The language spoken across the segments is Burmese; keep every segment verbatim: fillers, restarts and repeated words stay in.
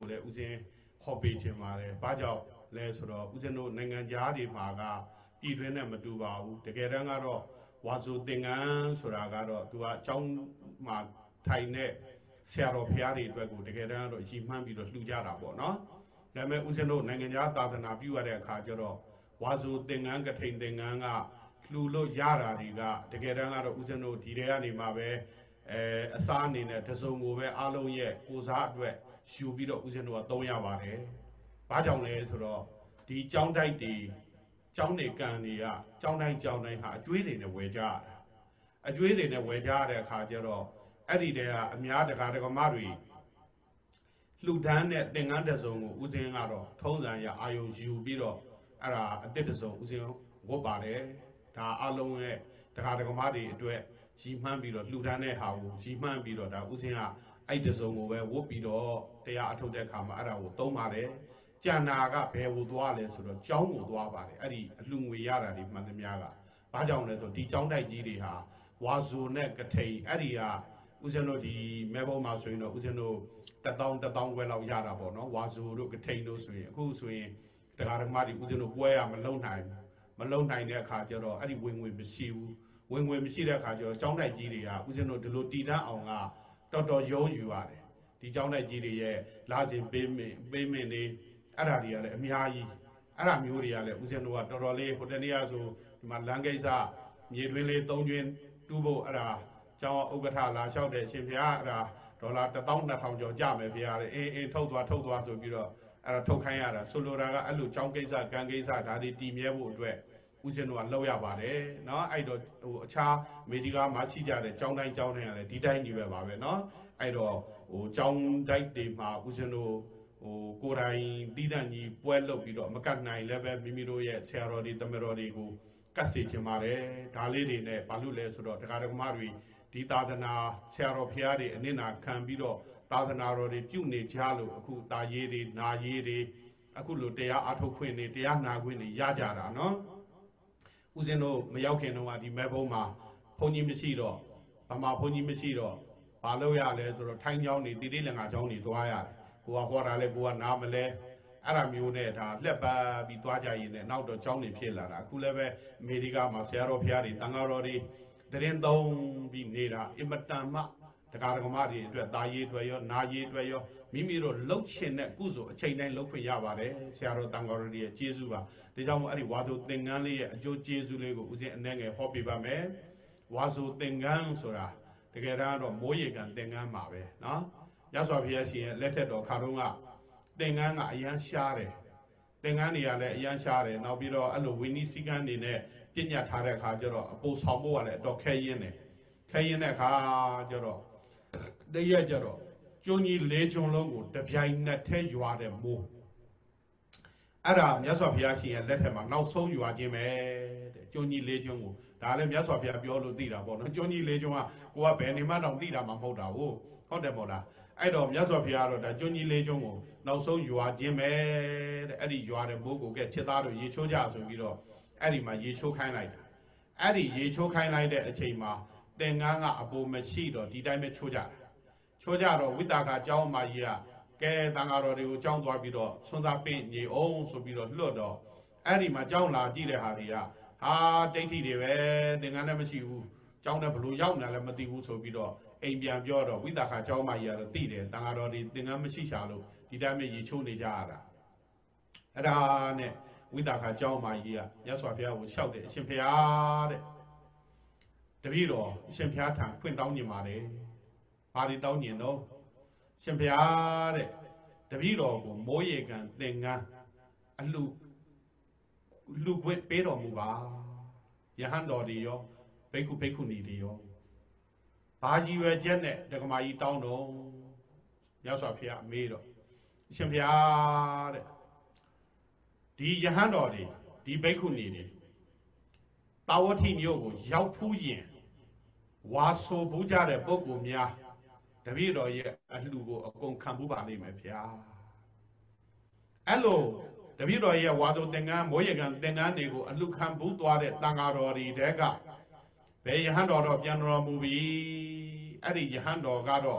လေဦးစင်းဟောပေးခြင်းပါတယ်။ဘာကြောင့်လဲဆိုတော့ဦးဇင်းတို့နိုင်ငံသားတွေမှာကပြည်တွင်းနဲ့မတူပါဘူး။တကယ်တမ်းကတော့ဝါဆိုသင်္ကန်းဆိုတာကတော့သူကအကြောင်းမှာထိုင်တဲ့ဆရာတော်ဘုရားတွေအတွက်ကိုတကယ်တမ်းကတော့ရည်မှန်းပြီးတော့လှူကြတာပေါ့နော်။ဒါပေမဲ့ဦးဇင်းတို့နိုင်ငံသားသာသနာပြုရတဲ့အခါကျတော့ဝါဆိုသင်္ကန်းကထိန်သင်္ကန်းကလှူလို့ရတာတွေကတကယ်တမ်းကတော့ဦးဇင်းတို့ဒီတွေကနေမှပဲအဲအစားအနေနဲ့တစုံကိုပဲအားလုံးရဲ့ကိုစားအတွက်ယူပြီးတော့ဦးဇင်းတို့ကသုံးရပါတယ်။ဘာကြောင့်လဲဆိုတော့ဒီကျောင်းတိုက်တွေကျောင်းနေကန်တွေကကျောင်းတိုင်းကျောင်းတိုင်းဟာအကျွေးတွေနဲ့ဝယ်ကြရတာ။အကျွေးတွေနဲ့ဝယ်ကြရတဲ့အခါကျတော့အဲ့ဒီတည်းကအများတကာတကမတွေလှူဒန်းတဲ့သင်္ကန်းတစုံကိုဦးဇင်းကတော့ထုံးစံရအာယုံယူပြီးတော့အဲ့ဒါအတစ်တစုံဦးဇင်းဝတ်ပါတယ်။ဒါအလုံးရဲ့တကာတကမတွေအတွက်ရည်မှန်းပြီးတော့လှူဒန်းတဲ့ဟာကိုရည်မှန်းပြီးတော့ဒါဦးဇင်းကအဲ့တစုံကိုပဲဝတ်ပြီးတော့တရားအထုတ်တဲ့အခါမှာအဲ့ဒါကိုသုံးပါတယ်။ကျန်တာကဘယ်ကိုသွားလဲဆိုတော့ကျောင်းကိုသွားပါတယ်။အဲ့ဒီအလှငွေရတာဒီမှန်သမျှကဘာကြောင့်လဲဆိုဒီကျောင်းတိုက်ကြီးတွေဟာဝါဆိုနဲ့ကထိန်အဲ့ဒီကဦးဇင်းတို့ဒီမဲဘုံမှာဆိုရင်တော့ဦးဇင်းတို့တထောင်တထောင်ခွဲလောက်ရတာပေါ့နော်ဝါဆိုတို့ကထိန်တို့ဆိုရင်အခုဆိုရင်တရားဓမ္မတွေဦးဇင်းတို့ပွဲရမလုံနိုင်မလုံနိုင်တဲ့အခါကျတော့အဲ့ဒီဝင်ငွေမရှိဘူးဝင်ငွေမရှိတဲ့အခါကျတော့ကျောင်းတိုက်ကြီးတွေကဦးဇင်းတို့ဒီလိုတည်တန်းအောင်ကတော်တော်ယုံယူရတယ်ဒီကျောင်းတိုက်ကြီးတွေရဲ့လာစဉ်ပေးမင်းပေးမင်းနေအဲ့ဒါတွေကလည်းအများကြီးအဲ့ဒါမျိုးတွေကလည်းဦးဇင်းတို့ကတော်တော်လေးဟိုတနေ့ကဆိုဒီမှာလမ်းကိစ္စမြေတွင်းလေးသုံးကျွင်းတူးဖို့အဲ့ဒါကျောင်းဥက္ကဋ္ဌလာလျှောက်တဲ့အရှင်ဘုရားအဲ့ဒါဒေါ်လာတစ်သောင်းနှစ်ထောင်ကျော်ကြမယ်ဘုရားတဲ့အေးအေးထုတ်သွားထုတ်သွားဆိုပြီးတော့အဲ့ဒါထုတ်ခိုင်းရတာဆိုလိုတာကအဲ့လိုကျောင်းကိစ္စကံကိစ္စဒါတွေတည်မြဲဖို့အတွက်ဦးဇင်းတို့ကလောက်ရပါတယ်เนาะအဲ့တော့ဟိုအခြားအမေရိကမှာရှိကြတဲ့ကျောင်းတိုင်းကျောင်းတိုင်းကလည်းဒီတိုင်းကြီးပဲပါပဲเนาะအဲ့တော့ဟိုကျောင်းတိုက်တွေမှာဦးဇင်းတို့ဟိုကိုယ်တိုင်တီးတန့်ကြီးပွဲလုပ်ပြီးတော့မကတ်နိုင်လည်းပဲမိမိတို့ရဲ့ဆရာတော်တွေတမတော်တွေကိုကတ်စီချင်ပါတယ်ဒါလေးတွေနဲ့ဘာလို့လဲဆိုတော့တရားဓမ္မတွေဒီသာသနာဆရာတော်ဖျားတွေအနစ်နာခံပြီးတော့သာသနာတော်တွေပြုနေကြလို့အခုတာရေးတွေနာရေးတွေအခုလိုတရားအထုတ်ခွင့်တွေတရားနာခွင့်တွေရကြတာเนาะဦးဇင်းတို့မရောက်ခင်တော့ဒီမဲဘုံမှာဘုန်းကြီးမရှိတော့ဗမာဘုန်းကြီးမရှိတော့ဘာလို့ရလဲဆိုတော့ထိုင်းเจ้าနေတိတိလင်္ကာเจ้าနေသွားရတယ်ကိုကဟောတာလဲကိုကနားမလဲအဲ့ဒါမျိုးနဲ့ဒါလက်ပါပြီးသွားကြရင်လည်းနောက်တော့เจ้าနေဖြစ်လာတာအခုလည်းပဲအမေရိကမှာဆရာတော်ဖျားတွေတန်ဃာတော်တွေတရင်သုံးပြီးနေတာအင်မတန်မှတရားဓမ္မတွေအတွက်တာရေးအတွက်ရောနာရေးအတွက်ရောမိမိတို့လှုပ်ချင်တဲ့ကုသိုလ်အချိန်တိုင်းလှုပ်ခွင့်ရပါတယ်ဆရာတော်တန်ဃာတော်တွေရဲ့ကျေးဇူးပါဒါကြောင့်မို့အဲ့ဒီဝါဆိုသင်္ကန်းလေးရဲ့အကျိုးကျေးဇူးလေးကိုဦးဇင်းအနှဲငယ်ဟောပြပါမယ်ဝါဆိုသင်္ကန်းဆိုတာတကယ်တမ်းတော့မိုးရေကန်သင်္ကန်းမှာပဲเนาะရသော်ဘုရားရှင်ရဲ့လက်ထက်တော်ခါတုန်းကသင်္ကန်းကအရန်ရှားတယ်သင်္ကန်းတွေကလည်းအရန်ရှားတယ်နောက်ပြီးတော့အဲ့လိုဝိနည်းစည်းကမ်းတွေနဲ့ပြညတ်ထားတဲ့အခါကျတော့အပူဆောင်ဖို့ကလည်းအတော်ခဲရင်းတယ်ခဲရင်းတဲ့အခါကျတော့တရက်ကျတော့ကျွန်းကြီးလေးကျွန်းလုံးကိုတပြိုင်နက်တည်းရွာတဲ့မိုးအဲ့ဒါမြတ်စွာဘုရားရှင်ရဲ့လက်ထက်မှာနောက်ဆုံးရွာခြင်းပဲတဲ့ကျွန်းကြီးလေးကျွန်းကိုဒါလည်းမြတ်စွာဘုရားပြောလို့သိတာပေါ့နော်ကျွန်းကြီးလေးကျွန်းကကိုကဘယ်နေမှတော့သိတာမှမဟုတ်တာဟုတ်ဟုတ်တယ်မို့လားအဲ့တော့မြတ်စွာဘုရားတော့ဒါကျွန်းကြီးလေးကျွန်းကိုနောက်ဆုံးရွာခြင်းပဲတဲ့အဲ့ဒီရွာတဲ့မိုးကိုကဲချစ်သားတို့ရေချိုးကြဆိုပြီးတော့အဲ့ဒီမှာရေချိုးခိုင်းလိုက်တာအဲ့ဒီရေချိုးခိုင်းလိုက်တဲ့အချိန်မှာသင်္ကန်းကအပူမရှိတော့ဒီတိုင်းပဲချိုးကြတာချိုးကြတော့ဝိတာကအเจ้าအမကြီးကကဲတန်ဃာတော်တွေကိုကြောင်းသွားပြီးတော့ဆွမ်းသားပင့်ညီအောင်ဆိုပြီးတော့လွတ်တော့အဲ့ဒီမှာကြောင်းလာကြည့်တဲ့ဟာတွေကဟာတိတ်ထိတွေပဲသင်္ကန်းလည်းမရှိဘူးကြောင်းလည်းဘလို့ရောက်နေလည်းမသိဘူးဆိုပြီးတော့အိမ်ပြန်ပြောတော့ဝိတာကအเจ้าအမကြီးကတော့သိတယ်တန်ဃာတော်တွေသင်္ကန်းမရှိရှာလို့ဒီတိုင်းပဲရေချိုးနေကြရတာအဲ့ဒါနဲ့ဝိတာကအเจ้าအမကြီးကမြတ်စွာဘုရားကိုလျှောက်တယ်အရှင်ဘုရားတဲ့တပည့်တော်အရှင်ဘုရားထံဖွင့်တောင်းနေပါတယ်ဘာတွေတောင်းညင်တော့ရှင်ဘုရားတဲ့တပည့်တော်ကိုမိုးရေကန်သင်္ကန်းအလှလှခွင့်ပေးတော်မူပါယဟန်တော်တွေရောဘိက္ခုဘိက္ခုနီတွေရောဘာကြီးရွယ်ချက်နဲ့ဒကမာကြီးတောင်းတော့မြတ်စွာဘုရားအမေးတော့ရှင်ဘုရားတဲ့ဒီယဟန်တော်တွေဒီဘိက္ခုနီတွေတာဝတိမြို့ကိုရောက်ဖူးရင်ဝါဆိုဘူးကြတဲ့ပုဂ္ဂိုလ်များတပည့်တော်ရဲ့အလှကိုအကုန်ခံမှုပါလိမ့်မယ်ဗျာအဲ့လိုတပည့်တော်ရဲ့ဝါဆိုသင်္ကန်းမိုးရေကန်သင်္ကန်းတွေကိုအလှခံဘူးသွားတဲ့တန်ဃာတော်တွေတဲကဘယ်ယဟန်တော်တော့ပြန်တော်မူပြီအဲ့ဒီယဟန်တော်ကတော့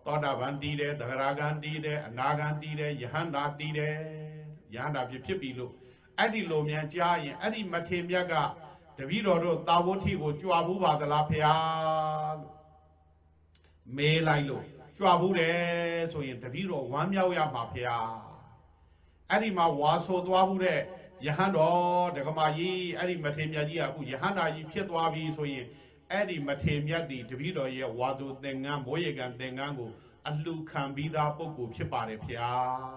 သောတာပန်တည်တယ်သဂရဂံတည်တယ်အနာဂံတည်တယ်ယဟန္တာတည်တယ်ယဟန္တာဖြစ်ဖြစ်ပြီလို့အဲ့ဒီလိုမြန်ကြားရင်အဲ့ဒီမထေမြတ်ကတပည့်တော်တို့တာဝဋ္ဌိကိုကြွားဘူးပါသလားဖေဟာလို့မေးလိုက်လို့ကြွားဘူးတယ်ဆိုရင်တပည့်တော်ဝမ်းမြောက်ရမှာဖေဟာအဲ့ဒီမှာဝါဆိုသွားဘူးတဲ့ယဟန်တော်ဒကမာကြီးအဲ့ဒီမထေမြတ်ကြီးကအခုယဟန္တာကြီးဖြစ်သွားပြီဆိုရင်အဲ့ဒီမထေမြတ်ဒီတပည့်တော်ရဲ့ဝါဆိုသင်္ကန်းမိုးရေကန်သင်္ကန်းကိုအလှခံပြီးသားပုဂ္ဂိုလ်ဖြစ်ပါတယ်ဖေဟာ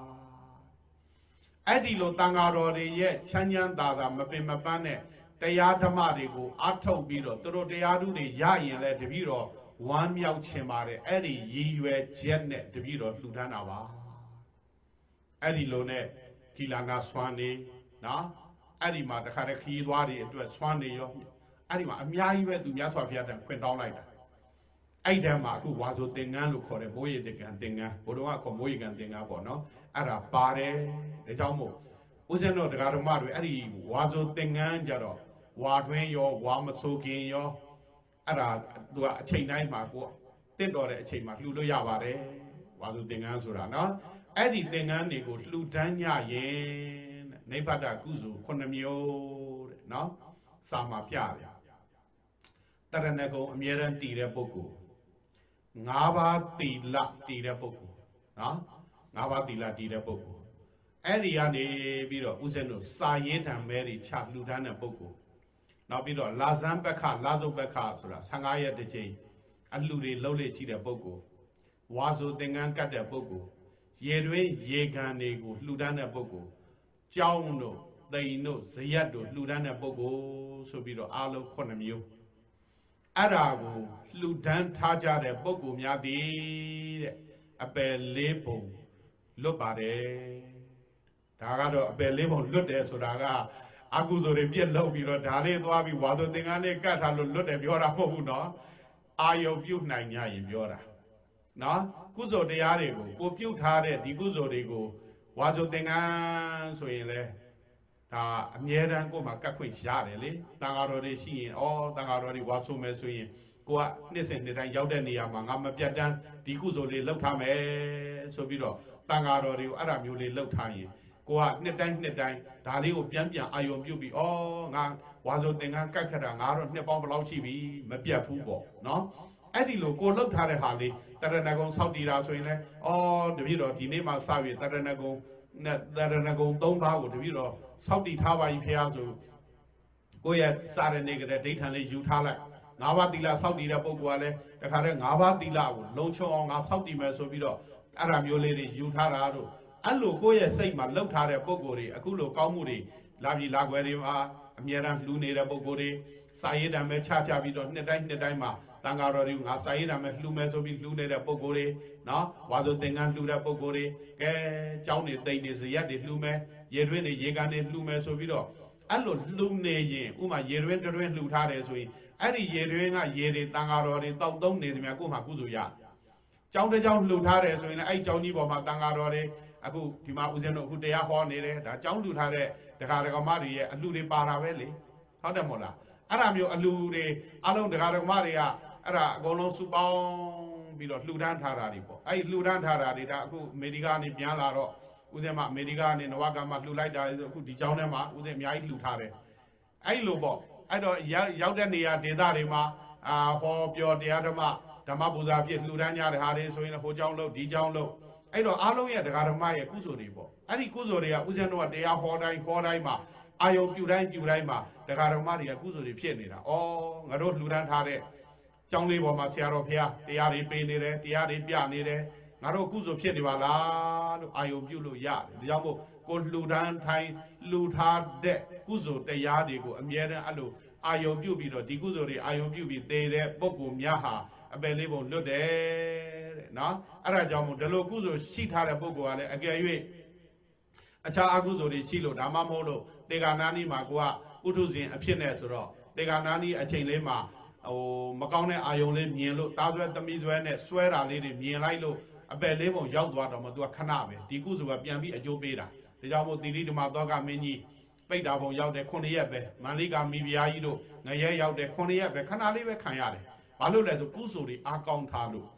အဲ့ဒီလိုတန်ဃာတော်တွေရဲ့ချမ်းချမ်းသာသာမပင်မပန်းတဲ့တရားဓမ္မတွေကိုအထုတ်ပြီးတော့သူတို့တရားဓုတွေရရင်လည်းတပည့်တော်ဝမ်းမြောက်ခြင်းပါတယ်အဲ့ဒီရည်ရွယ်ချက်နဲ့တပည့်တော်လှူဒန်းတာပါအဲ့ဒီလိုနဲ့ခီလာနာဆွမ်းနေနော်အဲ့ဒီမှာတခါတည်းခီးသွားတွေအတွက်ဆွမ်းနေရောအဲ့ဒီမှာအများကြီးပဲသူများစွာဘုရားတန်ခွင့်တောင်းလိုက်တာအဲ့ဒီမှာအခုဝါဆိုသင်္ကန်းလို့ခေါ်တယ်မိုးရေတကန်သင်္ကန်းဘုရားကခေါ်မိုးရေကန်သင်္ကန်းပေါ့နော်အဲ့ဒါပါတယ်ဒါကြောင့်မို့ဦးဇင်းတို့တရားဓမ္မတွေအဲ့ဒီဝါဆိုသင်္ကန်းကြတော့ဝါတွင်းရောဝါမဆိုခင်ရောအဲ့ဒါသူကအချိန်တိုင်းမှာကိုတင့်တော်တဲ့အချိန်မှာလှူလို့ရပါတယ်ဝါဆိုသင်္ကန်းဆိုတာနော်အဲ့ဒီသင်္ကန်းတွေကိုလှူဒန်းညရင်နိဗ္ဗာန်ကုစုခုနှစ်မျိုးတဲ့နော်စာမှာပြတယ်တရဏဂုံအမြဲတမ်းတည်တဲ့ပုဂ္ဂိုလ်ငါးပါးသီလတည်တဲ့ပုဂ္ဂိုလ်နော်ငါးပါးသီလတည်တဲ့ပုဂ္ဂိုလ်အဲ့ဒီကနေပြီးတော့ဦးဇင်းတို့စာရေးတံမဲတွေချလှူဒန်းတဲ့ပုဂ္ဂိုလ်နောက်ပြီးတော့လာဇန်ပက္ခလာဇုပက္ခဆိုတာဆယ်ငါးရက်တစ်ချိန်အလှူတွေလှုပ်လေရှိတဲ့ပုဂ္ဂိုလ်ဝါဆိုသင်္ကန်းကတ်တဲ့ပုဂ္ဂိုလ်ရေတွင်းရေကန်တွေကိုလှူဒန်းတဲ့ပုဂ္ဂိုလ်ကျောင်းတို့သိန်တို့ဇရက်တို့လှူဒန်းတဲ့ပုဂ္ဂိုလ်ဆိုပြီးတော့အားလုံးခုနှစ်မျိုးအဲ့ဒါကိုလှူဒန်းထားကြတဲ့ပုဂ္ဂိုလ်များသည်တဲ့အပယ်လေးပုံလွတ်ပါတယ်ဒါကတော့အပယ်လေးပုံလွတ်တယ်ဆိုတာကအကုသိုလ်တွေပြည့်လုံးပြီးတော့ဒါလေးသွားပြီးဝါဆိုသင်္ကန်းလေးကတ်ထားလို့လွတ်တယ်ပြောတာမဟုတ်ဘူးနော်အာယုံပြုတ်နိုင်ကြရင်ပြောတာနော်ကုသိုလ်တရားတွေကိုကိုပြုတ်ထားတဲ့ဒီကုသိုလ်တွေကိုဝါဆိုသင်္ကန်းဆိုရင်လေဒါအမြဲတမ်းကိုယ်မှာကတ်ခွင့်ရတယ်လေတန်ဃာတော်တွေရှိရင်ဩတန်ဃာတော်တွေဝါဆိုမယ်ဆိုရင်ကိုကနှစ်စဉ်နှစ်တိုင်းရောက်တဲ့နေရာမှာငါမပြတ်တမ်းဒီကုသိုလ်လေးလုပ်ထားမယ်ဆိုပြီးတော့တန်ဃာတော်တွေကိုအဲ့ဒါမျိုးလေးလုပ်ထားရင်ကိုကနှစ်တိုင်းနှစ်တိုင်းဒါလေးကိုပြန်ပြန်အာယုံပြုတ်ပြီးဩငါဝါဆိုသင်္ကန်းကတ်ခတာငါတော့နှစ်ပေါင်းဘယ်လောက်ရှိပြီမပြတ်ဘူးပေါ့နော်အဲ့ဒီလိုကိုလှုပ်ထားတဲ့ဟာလေးတရဏဂုံဆောက်တည်တာဆိုရင်လည်းဩတပည့်တော်ဒီနေ့မှစပြီးတရဏဂုံနဲ့တရဏဂုံသုံးပါးကိုတပည့်တော်ဆောက်တည်ထားပါပြီဖေဟာဆိုကိုယ့်ရဲ့စာရနေကြတဲ့ဒိဋ္ဌံလေးယူထားလိုက်ငါးပါးသီလဆောက်တည်တဲ့ပုဂ္ဂိုလ်ကလည်းတခါတည်းငါးပါးသီလကိုလုံခြုံအောင်ငါဆောက်တည်မယ်ဆိုပြီးတော့အဲ့ဒါမျိုးလေးတွေယူထားတာတို့အဲ့လိုကိုယ့်ရဲ့စိတ်မှာလှုပ်ထားတဲ့ပုဂ္ဂိုလ်တွေအခုလိုကောင်းမှုတွေလာပြီလာွယ်တွေမှာအမြဲတမ်းလှူနေတဲ့ပုဂ္ဂိုလ်တွေစာရေးတံပဲချချပြီးတော့နှစ်တိုင်းနှစ်တိုင်းမှာတန်ဃာတော်တွေငါစာရေးတံပဲလှူမယ်ဆိုပြီးလှူနေတဲ့ပုဂ္ဂိုလ်တွေနော်ဝါဆိုသင်္ကန်းလှူတဲ့ပုဂ္ဂိုလ်တွေကဲကျောင်းနေတိမ်နေဇရက်တွေလှူမယ်ရေတွင်းတွေရေကန်တွေလှူမယ်ဆိုပြီးတော့အဲ့လိုလှူနေရင်ဥမာရေတွင်းတွင်းလှူထားတယ်ဆိုရင်အဲ့ဒီရေတွင်းကရေတွေတန်ဃာတော်တွေတောက်သုံးနေတယ်များကိုယ်မှကုသိုလ်ရကျောင်းတစ်ကျောင်းလှူထားတယ်ဆိုရင်လည်းအဲ့ကျောင်းကြီးပေါ်မှာတန်ဃာတော်တွေအခုဒီမှာဦးဇင်းတို့အခုတရားဟောနေတယ်ဒါကျောင်းလှူထားတဲ့ဒကာဒကမတွေရဲ့အလှူတွေပါတာပဲလေဟုတ်တယ်မို့လားအဲ့ဒါမျိုးအလှူတွေအလုံးဒကာဒကမတွေကအဲ့ဒါအကုန်လုံးစုပေါင်းပြီးတော့လှူဒန်းထားတာတွေပေါ့အဲ့ဒီလှူဒန်းထားတာတွေဒါအခုအမေရိကန်ကနေပြန်လာတော့ဦးဇင်းမအမေရိကန်ကနေနဝကမှာလှူလိုက်တာလေဆိုအခုဒီကျောင်းထဲမှာဦးဇင်းအများကြီးလှူထားတယ်အဲ့လိုပေါ့အဲ့တော့ရောက်တဲ့နေရာဒေသတွေမှာအာဟောပြောတရားဓမ္မဓမ္မပူဇာဖြစ်လှူဒန်းကြတဲ့ဟာတွေဆိုရင်ဟိုကျောင်းလို့ဒီကျောင်းလို့အဲ့တော့အားလုံးရဲ့ဒကာဓမ္မရဲ့ကုသိုလ်တွေပေါ့အဲ့ဒီကုသိုလ်တွေကဦးဇင်းတို့ကတရားဟောတိုင်းခေါ်တိုင်းမှာအာယုံပြုတိုင်းပြုတိုင်းမှာဒကာဓမ္မတွေကကုသိုလ်တွေဖြစ်နေတာဩငါတို့လှူဒန်းထားတဲ့ကျောင်းလေးပေါ်မှာဆရာတော်ဖះတရားတွေပေးနေတယ်တရားတွေပြနေတယ်ငါတို့ကုသိုလ်ဖြစ်နေပါလားလို့အာယုံပြုလို့ရတယ်ဒါကြောင့်မို့ကိုလှူဒန်းထိုင်လှူထားတဲ့ကုသိုလ်တရားတွေကိုအမြဲတမ်းအဲ့လိုအာယုံပြုပြီးတော့ဒီကုသိုလ်တွေအာယုံပြုပြီးသေတဲ့ပုဂ္ဂိုလ်များဟာအပယ်လေးပုံလွတ်တယ်တဲ့နော်အဲ့ဒါကြောင့်မို့ဒီလိုကုသိုလ်ရှိထားတဲ့ပုဂ္ဂိုလ်ကလည်းအကယ်၍အခြားအကုသိုလ်တွေရှိလို့ဒါမှမဟုတ်လို့တေဂာနာနီမှာကိုကဥထုဇဉ်အဖြစ်နဲ့ဆိုတော့တေဂာနာနီအချိန်လေးမှာဟိုမကောင်းတဲ့အာယုံလေးမြင်လို့တားဆွဲသမီးဆွဲနဲ့ဆွဲတာလေးတွေမြင်လိုက်လို့အပယ်လေးပုံရောက်သွားတော့မှသူကခဏပဲဒီကုသိုလ်ကပြန်ပြီးအကျိုးပေးတာဒါကြောင့်မို့တိရိဓမ္မသောကမင်းကြီးပိတ်တာပုံရောက်တဲ့ခုနှစ်ရက်ပဲမန္လိကာမိဖုရားကြီးတို့ငရဲရောက်တဲ့ခုနှစ်ရက်ပဲခဏလေးပဲခံရတယ်ဘာလို့လဲဆိုကုသိုလ်တွေအားကောင်းထားလို့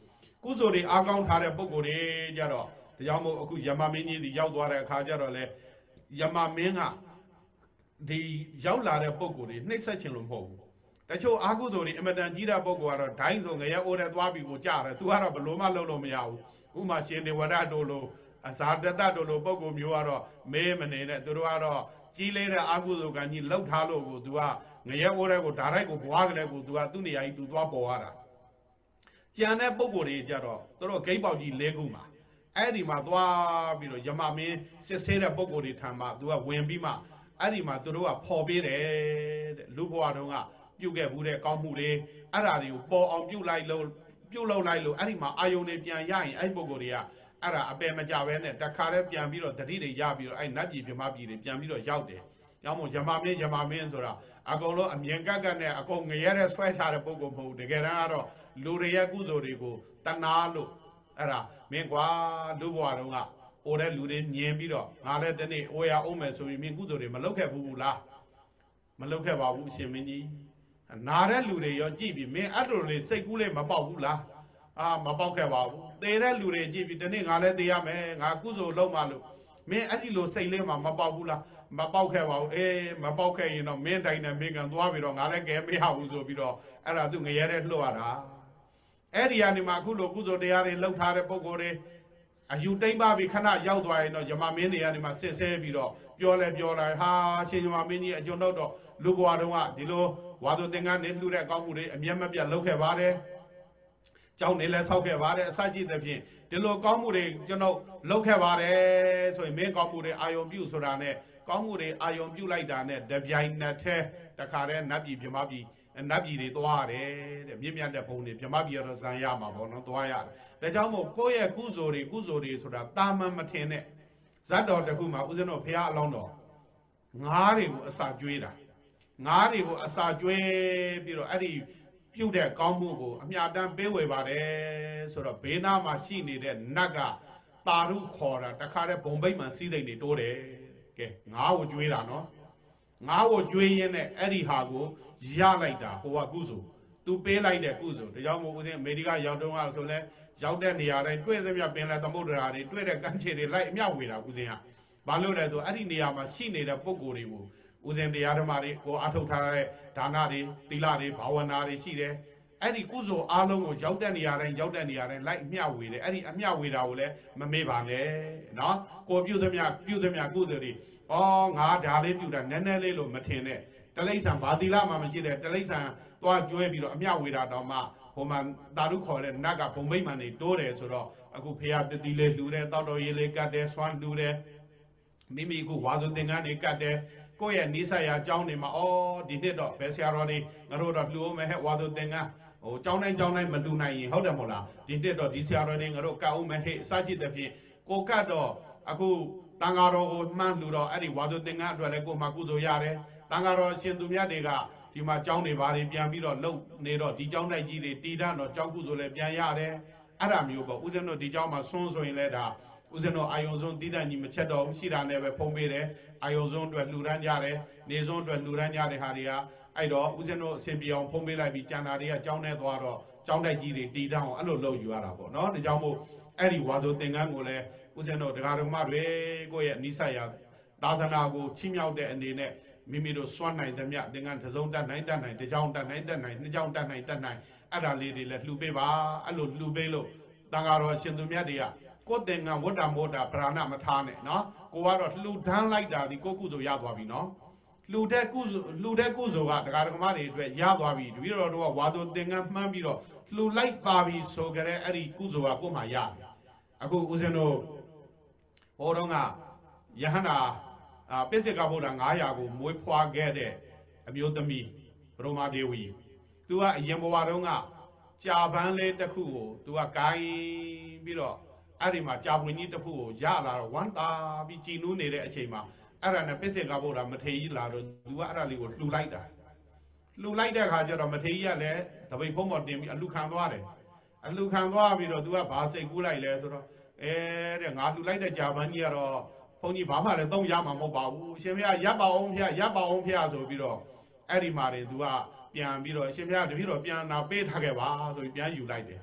ကုသိုလ်တွေအားကောင်းထားတဲ့ပုဂ္ဂိုလ်တွေကြတော့ဒါကြောင့်မို့အခုယမမင်းကြီးဒီရောက်သွားတဲ့အခါကျတော့လေယမမင်းကဒီရောက်လာတဲ့ပုဂ္ဂိုလ်တွေနှိမ့်ဆက်ခြင်းလို့မဟုတ်ဘူးတချို့အာကုသိုလ်တွေအမတန်ကြီးတဲ့ပုဂ္ဂိုလ်ကတော့ဒိုင်းဆိုငရဲအိုးတဲ့သွားပြီးကိုကြားတယ်သူကတော့ဘလို့မှလုပ်လို့မရဘူးဥမာရှင်ဒေဝရတို့လိုအဇာတတတို့လိုပုဂ္ဂိုလ်မျိုးကတော့မဲမနေနဲ့သူတို့ကတော့ကြီးလေးတဲ့အာကုသိုလ်ကကြီးလှုပ်ထားလို့ကိုသူကငရဲအိုးတဲ့ကိုဓာရိုက်ကိုဘွားကလေးကိုသူကသူ့နေရာကြီးသူသွားပေါ်ရတာကြံတဲ့ပုဂ္ဂိုလ်တွေကြတော့သူတို့ဂိတ်ပေါက်ကြီးလဲခုမှာအဲ့ဒီမှာသွားပြီးတော့ယမမင်းစစ်ဆေးတဲ့ပုဂ္ဂိုလ်တွေထံမှာသူကဝင်ပြီးမှအဲ့ဒီမှာသူတို့ကဖော်ပေးတယ်တဲ့လူဘဝတုန်းကပြုတ်ခဲ့ဘူးတဲ့ကောင်းမှုတွေအဲ့ဓာတွေကိုပေါ်အောင်ပြုတ်လိုက်လို့ပြုတ်လောက်လိုက်လို့အဲ့ဒီမှာအာယုန်တွေပြန်ရရင်အဲ့ပုဂ္ဂိုလ်တွေကအဲ့ဒါအပယ်မကြပဲနဲ့တခါတည်းပြန်ပြီးတော့တတိတွေရပြီးတော့အဲ့နတ်ပြည်ပြမပြည်တွေပြန်ပြီးတော့ရောက်တယ်။ကြောင့်မို့ယမမင်းယမမင်းဆိုတာအကုန်လုံးအမြင်ကက်ကက်နဲ့အကုန်ငရဲတဲ့ဆွဲချတဲ့ပုဂ္ဂိုလ်မဟုတ်ဘူးတကယ်တမ်းကတော့လူတွေရဲ့ကုသိုလ်တွေကိုတနာလို့အဲ့ဒါမင်းကွာလူဘဝတုန်းကအိုတဲ့လူတွေမြင်ပြီးတော့ငါလည်းတနေ့အိုရအောင်မယ်ဆိုပြီးမင်းကုသိုလ်တွေမလုပ်ခဲ့ဘူးလားမလုပ်ခဲ့ပါဘူးအရှင်မင်းကြီးနာတဲ့လူတွေရောကြည့်ပြီးမင်းအဲ့လိုလေးစိတ်ကူးလေးမပေါက်ဘူးလားအာမပေါက်ခဲ့ပါဘူးသေတဲ့လူတွေကြည့်ပြီးဒီနေ့ငါလည်းသေရမယ်ငါကုသိုလ်လုပ်မှလို့မင်းအဲ့ဒီလိုစိတ်လေးမှမပေါက်ဘူးလားမပေါက်ခဲ့ပါဘူးအေးမပေါက်ခဲ့ရင်တော့မင်းတိုင်းနဲ့မင်းကန်သွားပြီးတော့ငါလည်းကဲမရဘူးဆိုပြီးတော့အဲ့ဒါသူငရဲတဲ့လှုပ်ရတာအဲ့ဒီကနေမှအခုလိုကုသိုလ်တရားတွေလှုပ်ထားတဲ့ပုံကိုယ်တွေအယူတိမ့်ပါပြီးခဏရောက်သွားရင်တော့ယမမင်းတွေကနေမှစစ်ဆဲပြီးတော့ပြောလဲပြောလိုက်ဟာရှင်ယမမင်းကြီးအကျွန်ုပ်တော့လူဘဝတုန်းကဒီလိုဝါသူသင်္ကန်းနေလှူတဲ့အကောင်းမှုတွေအမျက်မပြတ်လုပ်ခဲ့ပါတယ်ကျောင်းနေလဲဆောက်ခဲ့ပါတယ်အစရှိသဖြင့်ဒီလိုကောင်းမှုတွေကျွန်တော်လုပ်ခဲ့ပါတယ်ဆိုရင်မင်းကောင်းမှုတွေအာယုံပြုဆိုတာနဲ့ကောင်းမှုတွေအာယုံပြုလိုက်တာနဲ့တပြိုင်နက်တည်းတခါတည်းနတ်ပြည်ပြမပြည်နတ်ပြည်တွေသွားရတယ်တဲ့မြင့်မြတ်တဲ့ဘုံတွေပြမပြည်ရတော့ဇံရမှာပေါ့နော်သွားရတယ်ဒါကြောင့်မို့ကိုယ့်ရဲ့ကုသိုလ်တွေကုသိုလ်တွေဆိုတာတာမန်မထင်နဲ့ဇတ်တော်တခုမှာဦးဇင်းတို့ဘုရားအလောင်းတော်ငါးတွေကိုအစာကျွေးတာငါးတွေကိုအစာကျွေးပြီးတော့အဲ့ဒီပြုတ်တဲ့ကောင်းမှုကိုအမြတမ်းပေးဝေပါတယ်ဆိုတော့ဘေးနားမှာရှိနေတဲ့နတ်ကတာရုခေါ်တာတခါတည်းဘုံဗိမှန်စီးသိမ့်နေတိုးတယ်ကဲငါးကိုကျွေးတာနော်ငါးကိုကျွေးရင်းနဲ့အဲ့ဒီဟာကိုရလိုက်တာဟိုကကုစုသူပေးလိုက်တဲ့ကုစုဒါကြောင့်မို့ဦးဇင်းအမေရိကရောက်တော့ဆိုလဲရောက်တဲ့နေရာတိုင်းတွေ့သမျှပင်လယ်သမုဒ္ဒရာတွေတွေ့တဲ့ကမ်းခြေတွေလိုက်အမြဝေတာဦးဇင်းကဘာလို့လဲဆိုအဲ့ဒီနေရာမှာရှိနေတဲ့ပုံကိုယ်တွေကိုဦးဇင်းတရားဓမ္မတွေကိုအထုတ်ထားတဲ့ဒါနတွေသီလတွေဘာဝနာတွေရှိတယ်အဲ့ဒီကုစုအားလုံးကိုရောက်တဲ့နေရာတိုင်းရောက်တဲ့နေရာတိုင်းလိုက်အမြဝေတယ်အဲ့ဒီအမြဝေတာကိုလည်းမမေ့ပါနဲ့နော်ကိုပြုသမျှပြုသမျှကုသိုလ်တွေဩငါဒါလေးပြုတာနည်းနည်းလေးလို့မထင်နဲ့တလိ္ဆံဘာသီလမှမရှိတဲ့တလိ္ဆံသွားကျွဲပြီးတော့အမြဝေတာတောင်မှဟိုမှာတာရုခေါ်တဲ့နတ်ကဘုံမိတ်မှန်နေတိုးတယ်ဆိုတော့အခုဖေရတတိလေးလှူတယ်တောက်တော်ရေးလေးကတ်တယ်ဆွမ်းလှူတယ်မိမိကဝါသူသင်္ကန်းတွေကတ်တယ်ကိုယ့်ရဲ့နိစ္စရာအကြောင်းတွေမှာဩဒီနှစ်တော့ဘယ်ဆရာတော်တွေငါတို့တော့လှူအောင်မယ်ဟဲ့ဝါသူသင်္ကန်းဟိုအကြောင်းတိုင်းအကြောင်းတိုင်းမလှူနိုင်ရင်ဟုတ်တယ်မဟုတ်လားဒီနှစ်တော့ဒီဆရာတော်တွေငါတို့ကတ်အောင်မယ်ဟဲ့အစရှိတဲ့ဖြင့်ကိုကတ်တော့အခုတန်ဃာတော်ကိုမှန်းလှူတော့အဲ့ဒီဝါသူသင်္ကန်းအတွက်လည်းကိုမှကုသိုလ်ရတယ်တန်ဃာတော်ရှင်သူမြတ်တွေကဒီမှာကျောင်းတွေဘာတွေပြန်ပြီးတော့လှုပ်နေတော့ဒီကျောင်းတိုက်ကြီးတွေတည်တတ်တော့ကျောင်းကုသိုလ်လည်းပြန်ရတယ်အဲ့ဒါမျိုးပေါ့ဦးဇင်းတို့ဒီကျောင်းမှာဆွန်းဆိုရင်လည်းဒါဦးဇင်းတို့အာယုံစွန်းတည်တတ်ကြီးမချက်တော့ရှိတာနဲ့ပဲဖုံးပေးတယ်အာယုံစွန်းအတွက်လှူဒန်းကြတယ်နေစွန်းအတွက်လှူဒန်းကြတဲ့ဟာတွေကအဲ့တော့ဦးဇင်းတို့အစဉ်ပြေအောင်ဖုံးပေးလိုက်ပြီးကျန်တာတွေကကျောင်းထဲသွားတော့ကျောင်းတိုက်ကြီးတွေတည်တတ်အောင်အဲ့လိုလှုပ်ယူရတာပေါ့နော်ဒါကြောင့်မို့အဲ့ဒီဝါဆိုသင်္ကန်းကိုလည်းဦးဇင်းတို့တရားဓမ္မတွေကိုယ့်ရဲ့နိစ္စရာသာသနာကိုချီးမြှောက်တဲ့အနေနဲ့မိမိတို့စွန့်နိုင်သမျှသင်္ကန်းတစ်စုံတတ်နိုင်တတ်နိုင်တစ်ကြောင်တတ်နိုင်တတ်နိုင်နှစ်ကြောင်တတ်နိုင်တတ်နိုင်အဲ့ဒါလေးတွေလည်းလှူပေးပါအဲ့လိုလှူပေးလို့တန်ဃာတော်အရှင်သူမြတ်တွေကကိုယ်သင်္ကန်းဝတ္တမောတာပရာဏမထားနဲ့နော်ကိုကတော့လှူဒန်းလိုက်တာဒီကိုကုသိုလ်ရသွားပြီနော်လှူတဲ့ကုသိုလ်လှူတဲ့ကုသိုလ်ကတရားဓမ္မတွေအတွက်ရသွားပြီတပည့်တော်တို့ကဝါသူသင်္ကန်းမှန်းပြီးတော့လှူလိုက်ပါပြီဆိုကြတဲ့အဲ့ဒီကုသိုလ်ကကိုယ်မှရအခုဦးဇင်းတို့ဟောတော့ကယဟန္တာအာပိစိကဗုဒ္ဓငါးရာကိုမွေးဖွားခဲ့တဲ့အမျိုးသမီးဘရမဒေဝီသူကအရင်ဘဝတုန်းကကြာပန်းလေးတစ်ခုကိုသူကဂိုင်းပြီးတော့အဲ့ဒီမှာကြာပွင့်ကြီးတစ်ခုကိုရလာတော့ဝမ်းသာပြီးကြည်နူးနေတဲ့အချိန်မှာအဲ့ဒါနဲ့ပိစိကဗုဒ္ဓမထေရကြီးလာတော့သူကအဲ့ဒါလေးကိုလှူလိုက်တာလှူလိုက်တဲ့အခါကျတော့မထေရကြီးကလည်းတပိတ်ဖုံးပေါ်တင်ပြီးအလှခံသွားတယ်အလှခံသွားပြီးတော့သူကဘာစိတ်ကူးလိုက်လဲဆိုတော့အဲတဲ့ငါလှူလိုက်တဲ့ကြာပန်းကြီးကတော့ဘုန်းကြီးဘာမှလည်းသုံးရမှာမဟုတ်ပါဘူးအရှင်ဘုရားရပ်ပါအောင်ဖျားရပ်ပါအောင်ဖျားဆိုပြီးတော့အဲ့ဒီမှာတွေသူကပြန်ပြီးတော့အရှင်ဘုရားတပည့်တော်ပြန်နာပေးထားခဲ့ပါဆိုပြီးပြန်ယူလိုက်တယ်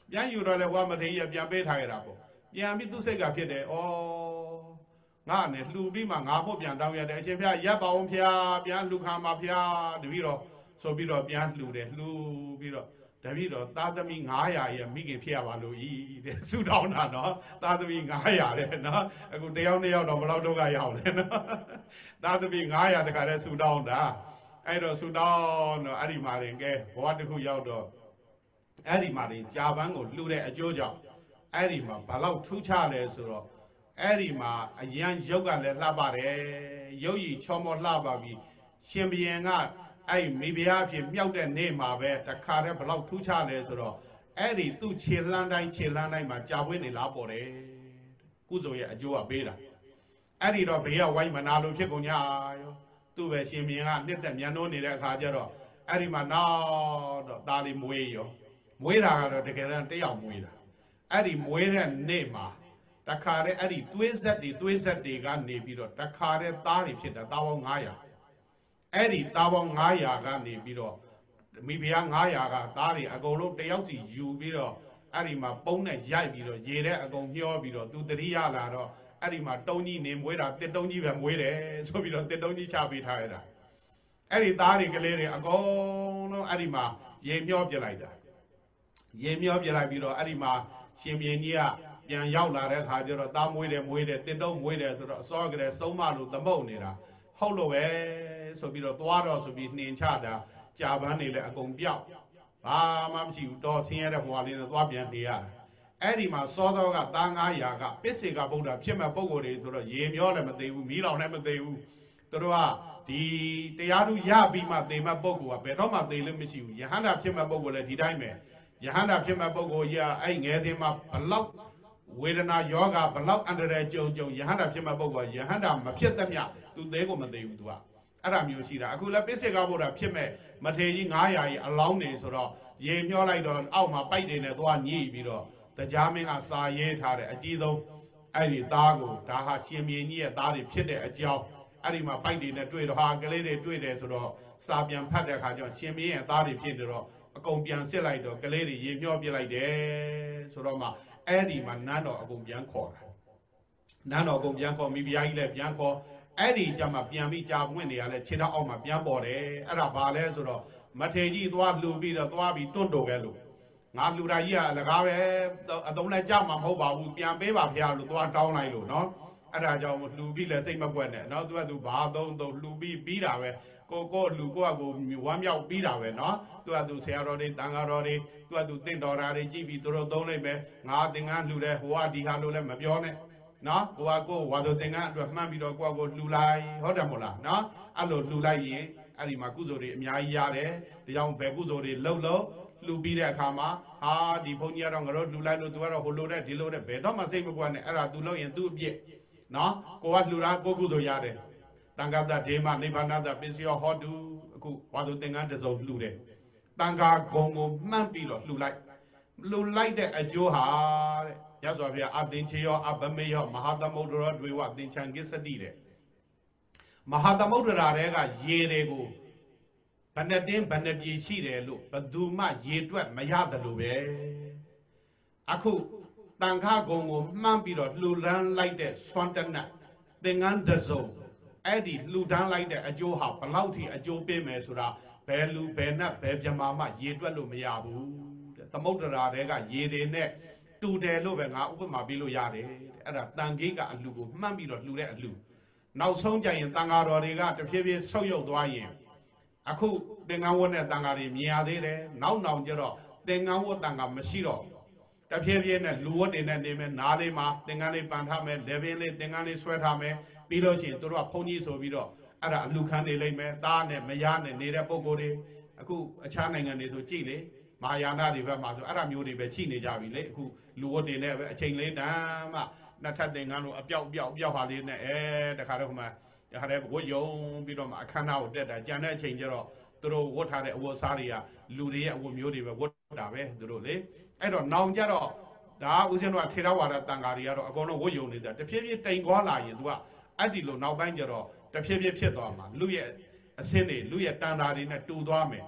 ပြန်ယူတော့လေဝါမထေရပြန်ပေးထားရတာပေါ့ပြန်ပြီးသူ့စိတ်ကဖြစ်တယ်ဩငါနဲ့လှူပြီးမှငါဖို့ပြန်တောင်းရတဲ့အရှင်ဖျားရပ်ပါအောင်ဖျားပြန်လှူခံပါဖျားတပည့်တော်ဆိုပြီးတော့ပြန်လှူတယ်လှူပြီးတော့တပည့်တော်သားသမီးnine hundredရဲ့မိခင်ဖြစ်ရပါလို့ဤတဲ့ဆုတောင်းတာနော်သားသမီးnine hundredတဲ့နော်အခုတယောက်နှစ်ယောက်တော့ဘယ်လောက်တော့ကရောက်လဲနော်သားသမီးnine hundredတခါတည်းဆုတောင်းတာအဲ့တော့ဆုတောင်းတော့အဲ့ဒီမှာရင်ကဲဘဝတစ်ခုရောက်တော့အဲ့ဒီမှာရင်ကြာပန်းကိုလှူတဲ့အကျိုးကြောင့်အဲ့ဒီမှာဘာလို့ထူးခြားလဲဆိုတော့အဲ့ဒီမှာအရန်ရုပ်ကလည်းလှပါတယ်ရုပ်ရည်ချောမောလှပါပြီရှင်ဘုရင်ကအဲ့မိဖုရားဖြစ်မြောက်တဲ့နေ့မှာပဲတခါတည်းဘလောက်ထူးခြားလဲဆိုတော့အဲ့ဒီသူ့ခြေလှမ်းတိုင်းခြေလှမ်းတိုင်းမှာကြာပွင့်နေလားပေါ်တယ်ကုသိုလ်ရဲ့အကျိုးကပေးတာအဲ့ဒီတော့ဘေးကဝိုင်းမနာလို့ဖြစ်ကုန်ကြရောသူ့ပဲရှင်ဘုရင်ကနှစ်သက်မြန်နိုးနေတဲ့အခါကျတော့အဲ့ဒီမှာနောက်တော့သားလေးမွေးရောမွေးတာကတော့တကယ်တမ်းတယောက်မွေးတာအဲ့ဒီမွေးတဲ့နေ့မှာတခါတည်းအဲ့ဒီသွေးဆက်တွေသွေးဆက်တွေကနေပြီးတော့တခါတည်းသားတွေဖြစ်တာသားပေါင်းnine hundredအဲ့ဒီသားပေါင်းnine hundredကနေပြီးတော့မိဖုရားnine hundredကသားတွေအကုန်လုံးတယောက်စီယူပြီးတော့အဲ့ဒီမှာပုံနဲ့ရိုက်ပြီးတော့ရေတဲ့အကုန်ညှောပြီးတော့သူတတိယလာတော့အဲ့ဒီမှာတုံးကြီးနေမွေးတာတစ်တုံးကြီးပဲမွေးတယ်ဆိုပြီးတော့တစ်တုံးကြီးချပေးထားရတာအဲ့ဒီသားတွေကလေးတွေအကုန်လုံးအဲ့ဒီမှာရေမျောပြလိုက်တာရေမျောပြလိုက်ပြီးတော့အဲ့ဒီမှာရှင်ဘုရင်ကြီးကပြန်ရောက်လာတဲ့အခါကျတော့သားမွေးတယ်မွေးတယ်တစ်တုံးမွေးတယ်ဆိုတော့အစောကလေးစုံမလို့သမုတ်နေတာဟုတ်လို့ပဲဆိုပြီးတော့သွားတော့ဆိုပြီးနှင်ချတာကြာပန်းနေလဲအကုန်ပြောက်ဘာမှမရှိဘူးတော့ဆင်းရဲတဲ့ဘဝလေးနဲ့သွားပြန်နေရတာအဲ့ဒီမှာစောသောကသားnine hundredကပစ္စေကဗုဒ္ဓဖြစ်မဲ့ပုံကိုယ်တွေဆိုတော့ရေမျောလည်းမသေးဘူးမီးလောင်လည်းမသေးဘူးသူတို့ကဒီတရားသူရပြီးမှသေမဲ့ပုံကိုယ်ကဘယ်တော့မှသေလို့မရှိဘူးယဟန္တာဖြစ်မဲ့ပုံကိုယ်လည်းဒီတိုင်းပဲယဟန္တာဖြစ်မဲ့ပုံကိုယ်ကြီးကအဲ့ငယ်သေးမှဘလောက်ဝေဒနာယောဂဘလောက်အန္တရာယ်ကြုံကြုံယဟန္တာဖြစ်မဲ့ပုံကိုယ်ယဟန္တာမဖြစ်သမျှသူသေးကိုမသေးဘူးသူကအဲ့ဒါမျိုးရှိတာအခုလည်းပစ္စေကဗုဒ္ဓဖြစ်မဲ့မထေကြီးnine hundredကြီးအလောင်းနေဆိုတော့ရေမျောလိုက်တော့အောက်မှာပိုက်တွေနဲ့သွားညှိပြီးတော့တရားမင်းကစာရေးထားတဲ့အကြီးဆုံးအဲ့ဒီသားကိုဒါဟာရှင်ဘုရင်ကြီးရဲ့သားတွေဖြစ်တဲ့အကြောင်းအဲ့ဒီမှာပိုက်တွေနဲ့တွေ့တော့ဟာကလေးတွေတွေ့တယ်ဆိုတော့စာပြန်ဖတ်တဲ့အခါကျတော့ရှင်ဘုရင်ရဲ့သားတွေဖြစ်နေတော့အကုန်ပြန်စစ်လိုက်တော့ကလေးတွေရေမျောပြလိုက်တယ်ဆိုတော့မှအဲ့ဒီမှာနန်းတော်အကုန်ပြန်ခေါ်တာနန်းတော်အကုန်ပြန်ခေါ်မိဖုရားကြီးလည်းပြန်ခေါ်အဲ့ဒီကြမှာပြန်ပြီးကြာပွင့်နေရလဲခြေထောက်အောက်မှာပြန်ပေါ်တယ်အဲ့ဒါဘာလဲဆိုတော့မထေကြီးသွားလှူပြီးတော့သွားပြီးတွန့်တော်ပဲလို့ငါလှူတာကြီးကအလကားပဲအတုံးနဲ့ကြမှာမဟုတ်ပါဘူးပြန်ပေးပါဖះလို့သွားတောင်းလိုက်လို့နော်အဲ့ဒါကြောင့်လှူပြီးလဲစိတ်မပွက်နဲ့နော်သူကသူဘာသုံးသုံးလှူပြီးပြီးတာပဲကိုကိုလှူကိုကကိုဝမ်းမြောက်ပြီးတာပဲနော်သူကသူဆရာတော်တွေတန်ဃာတော်တွေသူကသူတင့်တော်တာတွေကြည့်ပြီးသူတို့သုံးလိုက်ပဲငါသင်္ကန်းလှူတယ်ဟိုကဒီဟာလို့လည်းမပြောနဲ့နော်ကိုကကိုဝါဆိုသင်္ကန်းအတွက်မှန်းပြီးတော့ကိုကကိုလှူလိုက်ဟုတ်တယ်မို့လားနော်အဲ့လိုလှူလိုက်ရင်အဲ့ဒီမှာကုသိုလ်တွေအများကြီးရတယ်ဒါကြောင့်ဘယ်ကုသိုလ်တွေလှုပ်လို့လှူပြီးတဲ့အခါမှာဟာဒီဘုန်းကြီးကတော့ငါတို့လှူလိုက်လို့သူကတော့ဟိုလိုတဲ့ဒီလိုတဲ့ဘယ်တော့မှစိတ်မကွက်နဲ့အဲ့ဒါသူလုပ်ရင်သူ့အပြစ်နော်ကိုကလှူတာကိုကုသိုလ်ရတယ်တန်ခါတဒေမနိဗ္ဗာန်တပစ္စယောဟောတုအခုဝါဆိုသင်္ကန်းတစ်စုံလှူတယ်တန်ခါဂုံကိုမှန်းပြီးတော့လှူလိုက်လှူလိုက်တဲ့အကျိုးဟာတဲ့ရသော်ဗျာအသင်ချေယောအဘမေယောမဟာသမုဒ္ဒရောတွေဝသင်္ချံကိစ္စတိတဲ့မဟာသမုဒ္ဒရာတွေကရေတွေကိုဘဏ္ဍတင်းဘဏ္ဍပြေရှိတယ်လို့ဘသူမှရေတွက်မရတယ်လို့ပဲအခုတန်ခါကုံကိုမှန်းပြီးတော့လှူဒန်းလိုက်တဲ့ဆွမ်းတနတ်သင်္ကန်းတစုံအဲ့ဒီလှူဒန်းလိုက်တဲ့အကျိုးဟာဘလောက်ထိအကျိုးပေးမယ်ဆိုတာဘယ်လူဘယ်နတ်ဘယ်ပြမာမှရေတွက်လို့မရဘူးတဲ့သမုဒ္ဒရာတွေကရေတွေနဲ့တူတယ်လို့ပဲငါဥပမာပေးလို့ရတယ်တဲ့အဲ့ဒါတန်ခိကအလှူကိုမှန်းပြီးတော့လှူတဲ့အလှူနောက်ဆုံးကြရင်တန်ဃာတော်တွေကတဖြည်းဖြည်းဆုတ်ယုတ်သွားရင်အခုသင်္ကန်းဝတ်နဲ့တန်ဃာတွေမြင်ရသေးတယ်နောက်နောက်ကျတော့သင်္ကန်းဝတ်တန်ဃာမရှိတော့တဖြည်းဖြည်းနဲ့လူဝတ်တွေနဲ့နေမယ်နားလေးမှာသင်္ကန်းလေးပန်ထားမယ်လေပင်လေးသင်္ကန်းလေးဆွဲထားမယ်ပြီးလို့ရှိရင်တို့ကဘုန်းကြီးဆိုပြီးတော့အဲ့ဒါအလူခံနေလိမ့်မယ်သားနဲ့မယားနဲ့နေတဲ့ပုံကိုယ်တွေအခုအခြားနိုင်ငံတွေဆိုကြည့်လေမဟာယာနတွေဘက်မှာဆိုအဲ့ဒါမျိုးတွေပဲရှိနေကြပြီလေအခုလူဝတ်တွေနဲ့ပဲအချိန်လေးတန်းမှနှစ်ထပ်သင်္ကန်းလိုအပြောက်ပြောက်ပြောက်ဟာလေးနဲ့အဲတခါတော့ဟိုမှာတခါတည်းဝတ်ယုံပြီးတော့မှအခမ်းအနားကိုတက်တာကြံတဲ့အချိန်ကျတော့သူတို့ဝတ်ထားတဲ့အဝတ်စားတွေကလူတွေရဲ့အဝတ်မျိုးတွေပဲဝတ်တာပဲသူတို့လေအဲ့တော့နောင်ကြတော့ဒါဦးဇင်းတို့ကထေရဝါဒတန်ဃာတွေကတော့အကုန်လုံးဝတ်ယုံနေတာတဖြည်းဖြည်းတိမ်ခွာလာရင်သူကအဲ့ဒီလိုနောက်ပိုင်းကျတော့တဖြည်းဖြည်းဖြစ်သွားမှာလူရဲ့အစင်းတွေလူရဲ့တန်တာတွေနဲ့တူသွားမယ်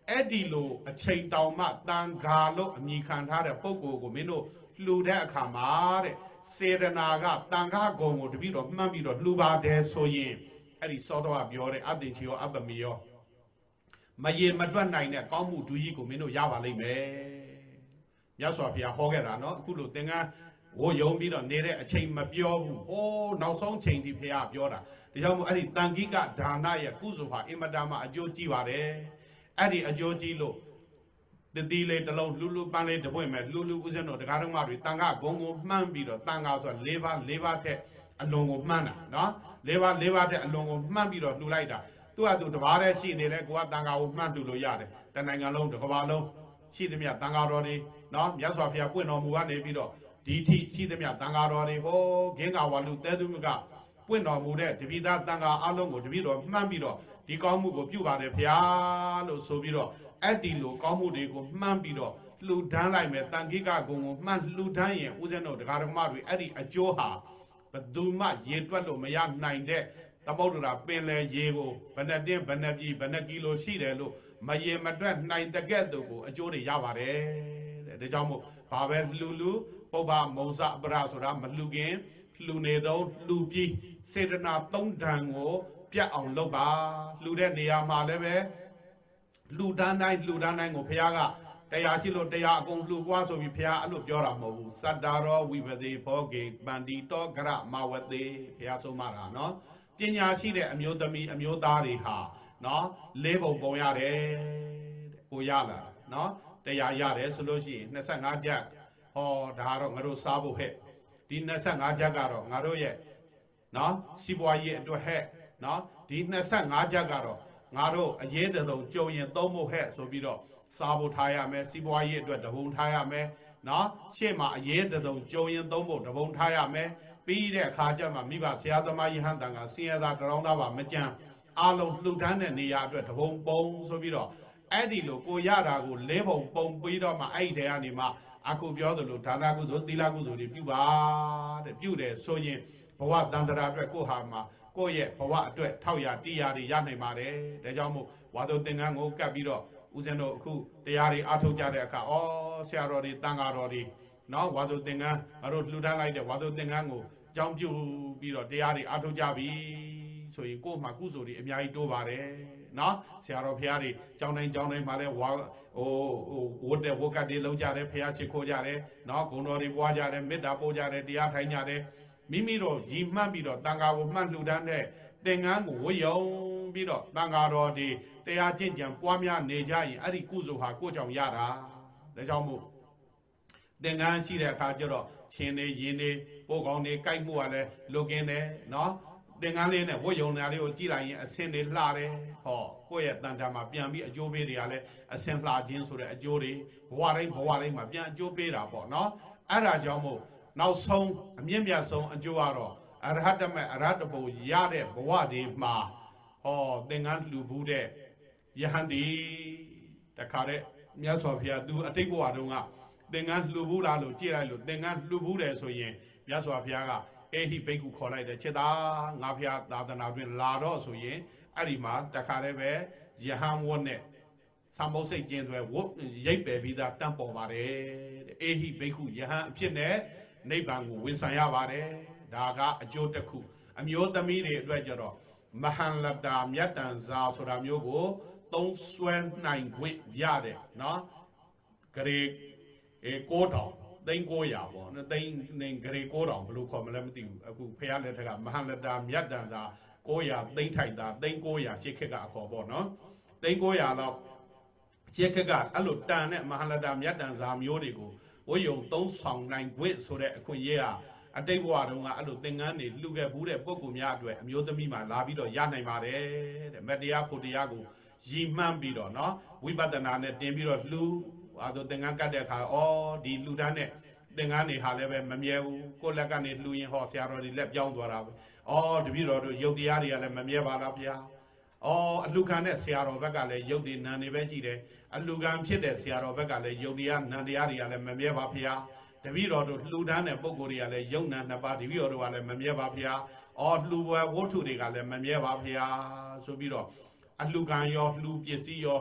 အဲ့ဒီလိုအချိန်တောင်မှတန်ခါလို့အမိခံထားတဲ့ပုဂ္ဂိုလ်ကိုမင်းတို့လှူတဲ့အခါမှာတဲ့စေရနာကတန်ခါဂုံကိုတပိတော့မှန်းပြီးတော့လှူပါတယ်ဆိုရင်အဲ့ဒီစောတော်ကပြောတဲ့အသင်္ချေရောအပ္ပမေရောမရေမတွက်နိုင်တဲ့ကောင်းမှုဒူကြီးကိုမင်းတို့ရပါလိမ့်မယ်မြတ်စွာဘုရားဟောခဲ့တာနော်အခုလိုသင်္ကန်းဝိုးယုံပြီးတော့နေတဲ့အချိန်မပြောဘူးဟိုးနောက်ဆုံးချိန်ထိဘုရားပြောတာဒါကြောင့်မို့အဲ့ဒီတန်ခိကဒါနရဲ့ကုစုဟာအင်မတန်မှအကျိုးကြီးပါတယ်အဲ့ဒီအကျိုးကြီးလို့တတိလေးတစ်လုံးလူလူပန်းလေးတပွင့်မဲ့လူလူဦးဇင်းတို့တရားတော်မတွေတန်ခါဂုံကိုမှန်းပြီးတော့တန်ခါဆို၄ပါး၄ပါးထက်အလွန်ကိုမှန်းတာနော်၄ပါး၄ပါးထက်အလွန်ကိုမှန်းပြီးတော့လှူလိုက်တာသူကသူတဘာတဲ့ရှိနေလဲကိုကတန်ခါကိုမှန်းတူလို့ရတယ်တနိုင်ငံလုံးတစ်ကမ္ဘာလုံးရှိသမျှတန်ခါတော်တွေနော်မြတ်စွာဘုရားပွင့်တော်မူကနေပြီးတော့ဒီထိရှိသမျှတန်ခါတော်တွေဟောဂင်းကဝါလူတဲသူမြကပွင့်တော်မူတဲ့တပိသားတန်ခါအလုံးကိုတပိတော်မှန်းပြီးတော့ဒီကောင်းမှုကိုပြုပါတယ်ဘုရားလို့ဆိုပြီးတော့အဲ့ဒီလိုကောင်းမှုတွေကိုမှန်းပြီးတော့လှူဒန်းလိုက်မယ်တန်ခိကဂုံကိုမှန်းလှူဒန်းရင်ဦးဇင်းတို့တရားဓမ္မတွေအဲ့ဒီအကျိုးဟာဘယ်သူမှရေတွက်လို့မရနိုင်တဲ့သမုဒ္ဒရာပင်လယ်ရေကိုဘယ်နှတင်းဘယ်နှပြည်ဘယ်နှကီလိုရှိတယ်လို့မရေမတွက်နိုင်တဲ့ကဲ့သို့ကိုအကျိုးတွေရပါတယ်တဲ့ဒါကြောင့်မို့ဘာပဲလှူလှူပုဗ္ဗမုံစအပရဆိုတာမလှူခင်လှူနေတော့လှူပြီးစေတနာသုံးဓာန်ကိုပြတ်အောင်လုပ်ပါလှူတဲ့နေရာမှာလည်းပဲလှူဒန်းတိုင်းလှူဒန်းတိုင်းကိုဘုရားကတရားရှိလို့တရားအကုန်လှူပွားဆိုပြီးဘုရားအဲ့လိုပြောတာမဟုတ်ဘူးစတ္တာရောဝိပတိဘောဂေပန္တိတောဂရမဝတေဘုရားဆုံးမတာနော်ပညာရှိတဲ့အမျိုးသမီးအမျိုးသားတွေဟာနော်လေးပုံပုံရတယ်တဲ့ကိုရလာနော်တရားရတယ်ဆိုလို့ရှိရင်နှစ်ဆယ့်ငါးချက်ဟောဒါကတော့ငါတို့စားဖို့ဟဲ့ဒီနှစ်ဆယ့်ငါးချက်ကတော့ငါတို့ရဲ့နော်စီးပွားရေးအတွက်ဟဲ့နော်ဒီနှစ်ဆယ့်ငါးချက်ကတော့ငါတို့အရေးတလုံးကြုံရင်သုံးဖို့ဟဲ့ဆိုပြီးတော့စားဖို့ထားရမယ်စီးပွားရေးအတွက်တပုံထားရမယ်နော်ရှေ့မှာအရေးတလုံးကြုံရင်သုံးဖို့တပုံထားရမယ်ပြီးတဲ့အခါကျမှမိဘဆရာသမားယဟန်တန်ကဆင်းရဲသားတရောင်းသားပါမကြမ်းအားလုံးလှူဒန်းတဲ့နေရာအတွက်တပုံပုံဆိုပြီးတော့အဲ့ဒီလိုကိုရတာကိုလဲပုံပုံပြီးတော့မှအဲ့ဒီတဲကနေမှအခုပြောသလိုဒါနကုသိုလ်သီလကုသိုလ်တွေပြုပါတဲ့ပြုတယ်ဆိုရင်ဘဝတန်တရာအတွက်ကိုဟာမှာကိုယ့်ရဲ့ဘဝအတွက်ထောက်ရတိရတွေရနိုင်ပါတယ်ဒါကြောင့်မို့ဝါဒသင်္ကန်းကိုကပ်ပြီးတော့ဦးဇင်းတို့အခုတရားတွေအားထုတ်ကြတဲ့အခါဩဆရာတော်တွေတန်ဃာတော်တွေနော်ဝါဒသင်္ကန်းငါတို့လှူဒန်းလိုက်တဲ့ဝါဒသင်္ကန်းကိုကြောင်းပြုပြီးတော့တရားတွေအားထုတ်ကြပြီဆိုရင်ကိုယ့်မှာကုသိုလ်တွေအများကြီးတိုးပါတယ်နော်ဆရာတော်ဖះတွေကြောင်းတိုင်းကြောင်းတိုင်းမှာလဲဝါဟိုဟိုဝတ်တဲ့ဝတ်ကတ်တွေလုံးကြတယ်ဖះချစ်ခိုးကြတယ်နော်ဂုဏ်တော်တွေပွားကြတယ်မေတ္တာပို့ကြတယ်တရားထိုင်ကြတယ်မိမိတို့ရည်မှတ်ပြီးတော့တန်ဃာကိုမှတ်လှူဒန်းတဲ့သင်္ကန်းကိုဝတ်ယုံပြီးတော့တန်ဃာတော်တွေတရားကျင့်ကြံပွားများနေကြရင်အဲ့ဒီကုသိုလ်ဟာကိုယ့်ကြောင့်ရတာဒါကြောင့်မို့သင်္ကန်းရှိတဲ့အခါကျတော့ရှင်နေရင်နေပို့ကောင်းနေကြိုက်မှုကလည်းလုကင်းတယ်နော်သင်္ကန်းလေးနဲ့ဝတ်ယုံတာလေးကိုကြည့်လိုက်ရင်အဆင်တွေလှတယ်ဟောကိုယ့်ရဲ့တန်တာမှာပြန်ပြီးအကျိုးပေးတွေကလည်းအဆင်လှခြင်းဆိုတဲ့အကျိုးတွေဘဝတိုင်းဘဝတိုင်းမှာပြန်အကျိုးပေးတာပေါ့နော်အဲ့ဒါကြောင့်မို့နောက်ဆုံးအမြင့်မြတ်ဆုံးအကျိုးကတော့အရဟတမေအရဟတဘုရတဲ့ဘဝတွေမှာဟောသင်္ကန်းလှူဘူးတဲ့ယဟန်ဒီတခါတဲ့မြတ်စွာဘုရားသူအတိတ်ဘဝတုန်းကသင်္ကန်းလှူဘူးလားလို့ကြည့်လိုက်လို့သင်္ကန်းလှူဘူးတယ်ဆိုရင်မြတ်စွာဘုရားကအေဟိဘိက္ခုခေါ်လိုက်တယ်ချက်သားငါဘုရားသာသနာတွင်လာတော့ဆိုရင်အဲ့ဒီမှာတခါတည်းပဲယဟန်ဝတ်နဲ့သံမုတ်စိတ်ကျင်းသွဲဝတ်ရိပ်ပယ်ပြီးသားတန့်ပေါ်ပါတယ်တဲ့အေဟိဘိက္ခုယဟန်အဖြစ်နဲ့နိဗ္ဗာန်ကိုဝင်ဆိုင်ရပါတယ်ဒါကအကျိုးတစ်ခုအမျိုးသမီးတွေအတွက်ကြတော့မဟန်လတာမြတ်တန်ဇာဆိုတာမျိုးကိုသုံးဆွဲနိုင်ခွင့်ရတယ်နော်ဂရေအေကိုးတောင်သိန်းကိုးရာပေါ့နော်သိန်းနေဂရေကိုးတောင်ဘယ်လိုခေါ်မလဲမသိဘူးအခုဖះလက်ထက်ကမဟန်လတာမြတ်တန်ဇာကိုးရာသိန်းထိုက်တာသိန်းကိုးရာရှစ်ခက်ကအခေါ်ပေါ့နော်သိန်းကိုးရာလောက်ရှစ်ခက်ကအဲ့လိုတန်တဲ့မဟန်လတာမြတ်တန်ဇာမျိုးတွေကိုဝိယုံသုံးဆောင်နိုင်ခွင့်ဆိုတဲ့အခွင့်အရေးဟာအတိတ်ဘဝတုန်းကအဲ့လိုသင်္ကန်းတွေလှူခဲ့ဘူးတဲ့ပုဂ္ဂိုလ်များအတွက်အမျိုးသမီးမှလာပြီးတော့ရနိုင်ပါတယ်တဲ့မတရားဖို့တရားကိုရည်မှန်းပြီးတော့နော်ဝိပဿနာနဲ့တင်ပြီးတော့လှူအဲဆိုသင်္ကန်းကတ်တဲ့အခါဩဒီလှူဒန်းတဲ့သင်္ကန်းတွေဟာလည်းပဲမမြဲဘူးကိုယ့်လက်ကနေလှူရင်ဟောဆရာတော်တွေလက်ပြောင်းသွားတာပဲဩတပည့်တော်တို့ယုတ်တရားတွေကလည်းမမြဲပါလားဗျာဩအလှခံတဲ့ဆရာတော်ဘက်ကလည်းယုတ်တွေနံတွေပဲရှိတယ်အလှခံဖြစ်တဲ့ဆရာတော်ဘက်ကလည်းယုတ်တရားနံတရားတွေကလည်းမမြဲပါဗျာတပည့်တော်တို့လှူဒန်းတဲ့ပုံကိုယ်တွေကလည်းယုံနာနှစ်ပါးတပည့်တော်တို့ကလည်းမမြဲပါဗျာ။အော်လှူပွဲဝတ္ထုတွေကလည်းမမြဲပါဗျာဆိုပြီးတော့အလှခံရောလှူပစ္စည်းရော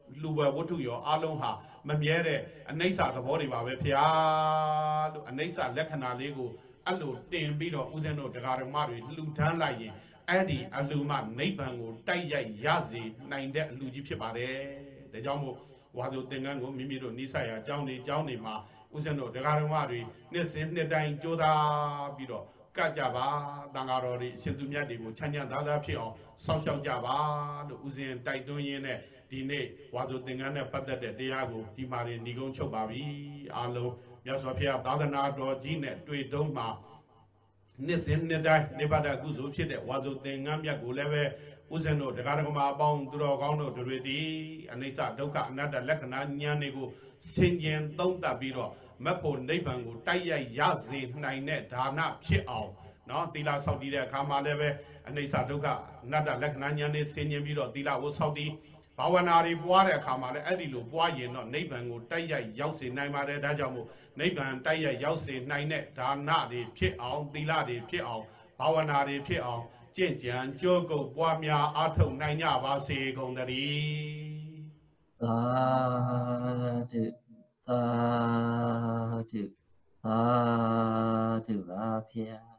လူဝဲဝတ္ထုရောအလုံးဟာမမြဲတဲ့အနိစ္စသဘောတွေပါပဲဖျားလို့အနိစ္စလက္ခဏာလေးကိုအဲ့လိုတင်ပြီးတော့ဦးဇင်းတို့တရားဓမ္မတွေလှူဒန်းလိုက်ရင်အဲ့ဒီအလှူမှနိဗ္ဗာန်ကိုတိုက်ရိုက်ရစေနိုင်တဲ့အလှူကြီးဖြစ်ပါတယ်ဒါကြောင့်မို့ဝါဆိုသင်္ကန်းကိုမိမိတို့နိစ္စရာအကြောင်းတွေအကြောင်းတွေမှာဦးဇင်းတို့တရားဓမ္မတွေနှစ်စဉ်နှစ်တိုင်းကြိုးစားပြီးတော့ကကြပါတန်ဃာတော်တွေရှင်သူမြတ်တွေကိုချမ်းချမ်းသာသာဖြစ်အောင်စောင့်ရှောက်ကြပါလို့ဦးဇင်းတိုက်တွန်းရင်းနဲ့ဒီနေ့ဝါဆိုသင်္ကန်းနဲ့ပတ်သက်တဲ့တရားကိုဒီမှာနေညီကုန်းချုပ်ပါပြီအားလုံးမြတ်စွာဘုရားသာသနာတော်ကြီးနဲ့တွေ့တုံးမှာနှစ်စဉ်နှစ်တိုင်းနိဗ္ဗာန်ကုသိုလ်ဖြစ်တဲ့ဝါဆိုသင်္ကန်းမြတ်ကိုလည်းပဲဦးဇင်းတို့တရားဓမ္မအပေါင်းသူတော်ကောင်းတို့တွေသည်အနိစ္စဒုက္ခအနတ္တလက္ခဏာဉာဏ်တွေကိုဆင်ခြင်သုံးသပ်ပြီးတော့မက်ဖို့နိဗ္ဗာန်ကိုတိုက်ရိုက်ရစေနိုင်တဲ့ဒါနဖြစ်အောင်နော်သီလဆောက်တည်တဲ့အခါမှာလည်းပဲအနိစ္စဒုက္ခအနတ္တလက္ခဏာဉာဏ်တွေဆင်ခြင်ပြီးတော့သီလကိုဆောက်တည်ဘာဝနာတွေပွားတဲ့အခါမှာလည်းအဲ့ဒီလိုပွားရင်တော့နိဗ္ဗာန်ကိုတိုက်ရိုက်ရောက်စေနိုင်ပါတယ်ဒါကြောင့်မို့နိဗ္ဗာန်တိုက်ရိုက်ရောက်စေနိုင်တဲ့ဒါနတွေဖြစ်အောင်သီလတွေဖြစ်အောင်ဘာဝနာတွေဖြစ်အောင်ကျင့်ကြံကြိုးကုပ်ပွားများအားထုတ်နိုင်ကြပါစေကုန်သတည်းသာဓုသာဓုသာဓုပါဗျာ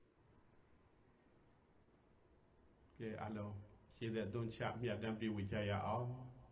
ကဲအလုံးရှိတဲ့သွန်ချမြတ်တမ်းပြဝေကြရအောင်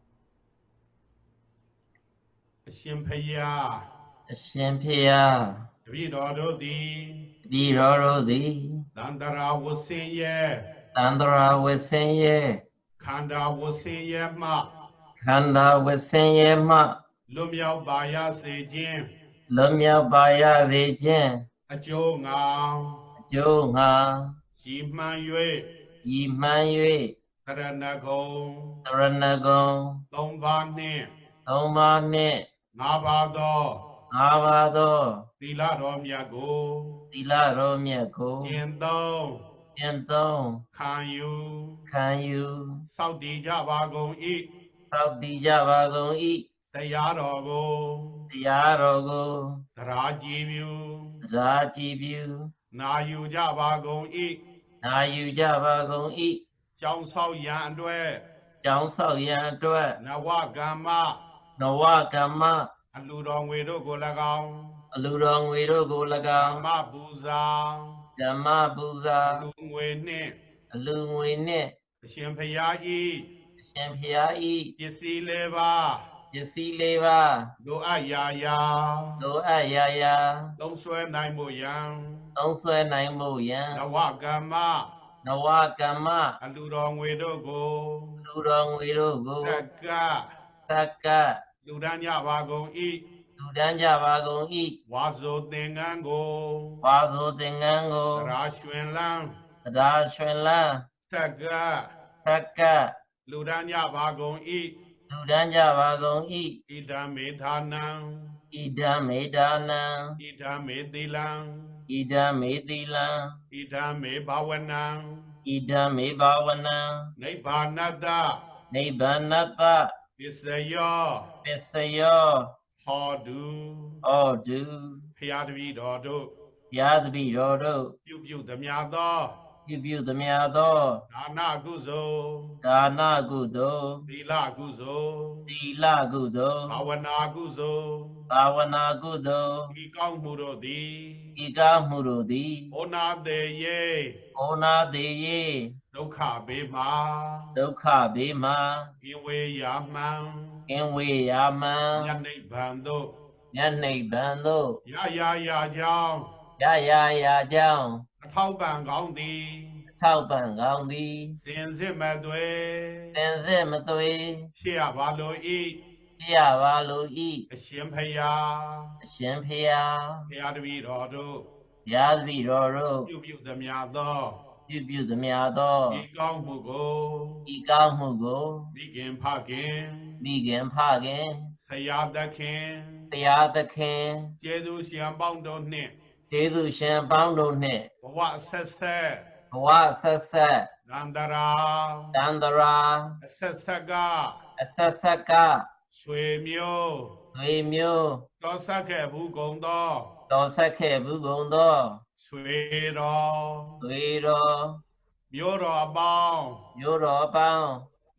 အရှင်ဖယားအရှင်ဖယားတပည့်တော်တို့သည်တပည့်တော်တို့သည်သန္တရာဝဆင်းရဲသန္တရာဝဆင်းရဲခန္ဓာဝဆင်းရဲမှခန္ဓာဝဆင်းရဲမှလွတ်မြောက်ပါရစေခြင်းလွတ်မြောက်ပါရစေခြင်းအကျိုးငါအကျိုးငါရည်မှန်၍ရည်မှန်၍သရဏဂုံသရဏဂုံသုံးပါးနှင့်သုံးပါးနှင့်ငါးပါးသောငါးပါးသောသီလတော်မြတ်ကိုသီလတော်မြတ်ကိုကျင့်သုံးကျင့်သုံးခံယူခံယူစောင့်တည်ကြပါကုန်၏စောင့်တည်ကြပါကုန်၏တရားတော်ကိုတရားတော်ကိုသရာကြည်ပြုသရာကြည်ပြုနာယူကြပါကုန်၏နာယူကြပါကုန်၏ကြောင်းဆောက်ရန်အတွက်ကြောင်းဆောက်ရန်အတွက်နဝကမ္မနဝကမ္မအလူတော်ငွေတို့ကို၎င်းအလူတော်ငွေတို့ကို၎င်းဓမ္မပူဇာဓမ္မပူဇာအလူငွေနှင့်အလူငွေနှင့်အရှင်ဖရာဤအရှင်ဖရာဤပစ္စည်းလေးပါးပစ္စည်းလေးပါးလိုအပ်ရာရာလိုအပ်ရာရာသုံးဆွဲနိုင်မှုယံသုံးဆွဲနိုင်မှုယံနဝကမ္မနဝကမ္မအလူတော်ငွေတို့ကိုအလူတော်ငွေတို့ကိုသက္ကသက္ကလူဒန်းကြပါကုန်၏လူဒန်းကြပါကုန်၏ဝါဆိုသင်္ကန်းကိုဝါဆိုသင်္ကန်းကိုသရာရွှင်လန်းသရာရွှင်လန်းသက္ကသက္ကလူဒန်းကြပါကုန်၏လူဒန်းကြပါကုန်၏ဣဒံမေဌာနံဣဒံမေဌာနံဣဒံမေသီလံဣဒံမေသီလံဣဒံမေဘာဝနံဣဒံမေဘာဝနံနိဗ္ဗာနတ္တနိဗ္ဗာနတ္တပစ္စယောပစ္စယောဟောတုဟောတုဖျားတပည့်တော်တို့ဖျားတပည့်တော်တို့ပြုပြုသမျှသောပြုပြုသမျှသောဒါနကုသိုလ်ဒါနကုသိုလ်သီလကုသိုလ်သီလကုသိုလ်ဘာဝနာကုသိုလ်ဘာဝနာကုသိုလ်ဤကောင်းမှုတို့သည်ဤကောင်းမှုတို့သည်ဩနာတေယေဩနာတေယေဒုက္ခဘေးမှာဒုက္ခဘေးမှာကင်းဝေးရာမှန်ကင်းဝေးရာမှန်ညနိဗ္ဗာန်သို့ညနိဗ္ဗာန်သို့ရရာရာကြောင်းရရာရာကြောင်းအထောက်ပံ့ကောင်းသည်အထောက်ပံ့ကောင်းသည်စင်စစ်မသွေစင်စစ်မသွေဖြစ်ရပါလို၏ဖြစ်ရပါလို၏အရှင်ဖယားအရှင်ဖယားဖယားတပည့်တော်တို့ဖယားတပည့်တော်တို့ပြုပြုသမျှသောပြုပြုသမျှသောဤကောင်းမှုကိုဤကောင်းမှုကိုမိခင်ဖခင်မိခင်ဖခင်ဆရာသခင်ဆရာသခင်ကျေးဇူးရှင်ပေါင်းတို့နှင့်ကျေးဇူးရှင်ပေါင်းတို့နှင့်ဘဝဆက်ဆက်ဘဝဆက်ဆက်သန္တရာသန္တရာအဆက်ဆက်ကအဆက်ဆက်ကဆွေမျိုးဆွေမျိုးတော်ဆက်ခဲ့ဘူးကုန်သောတော်ဆက်ခဲ့ဘူးကုန်သောဆွေတော်ဆွေတော်မျိုးတော်အပေါင်းမျိုးတော်အပေါင်း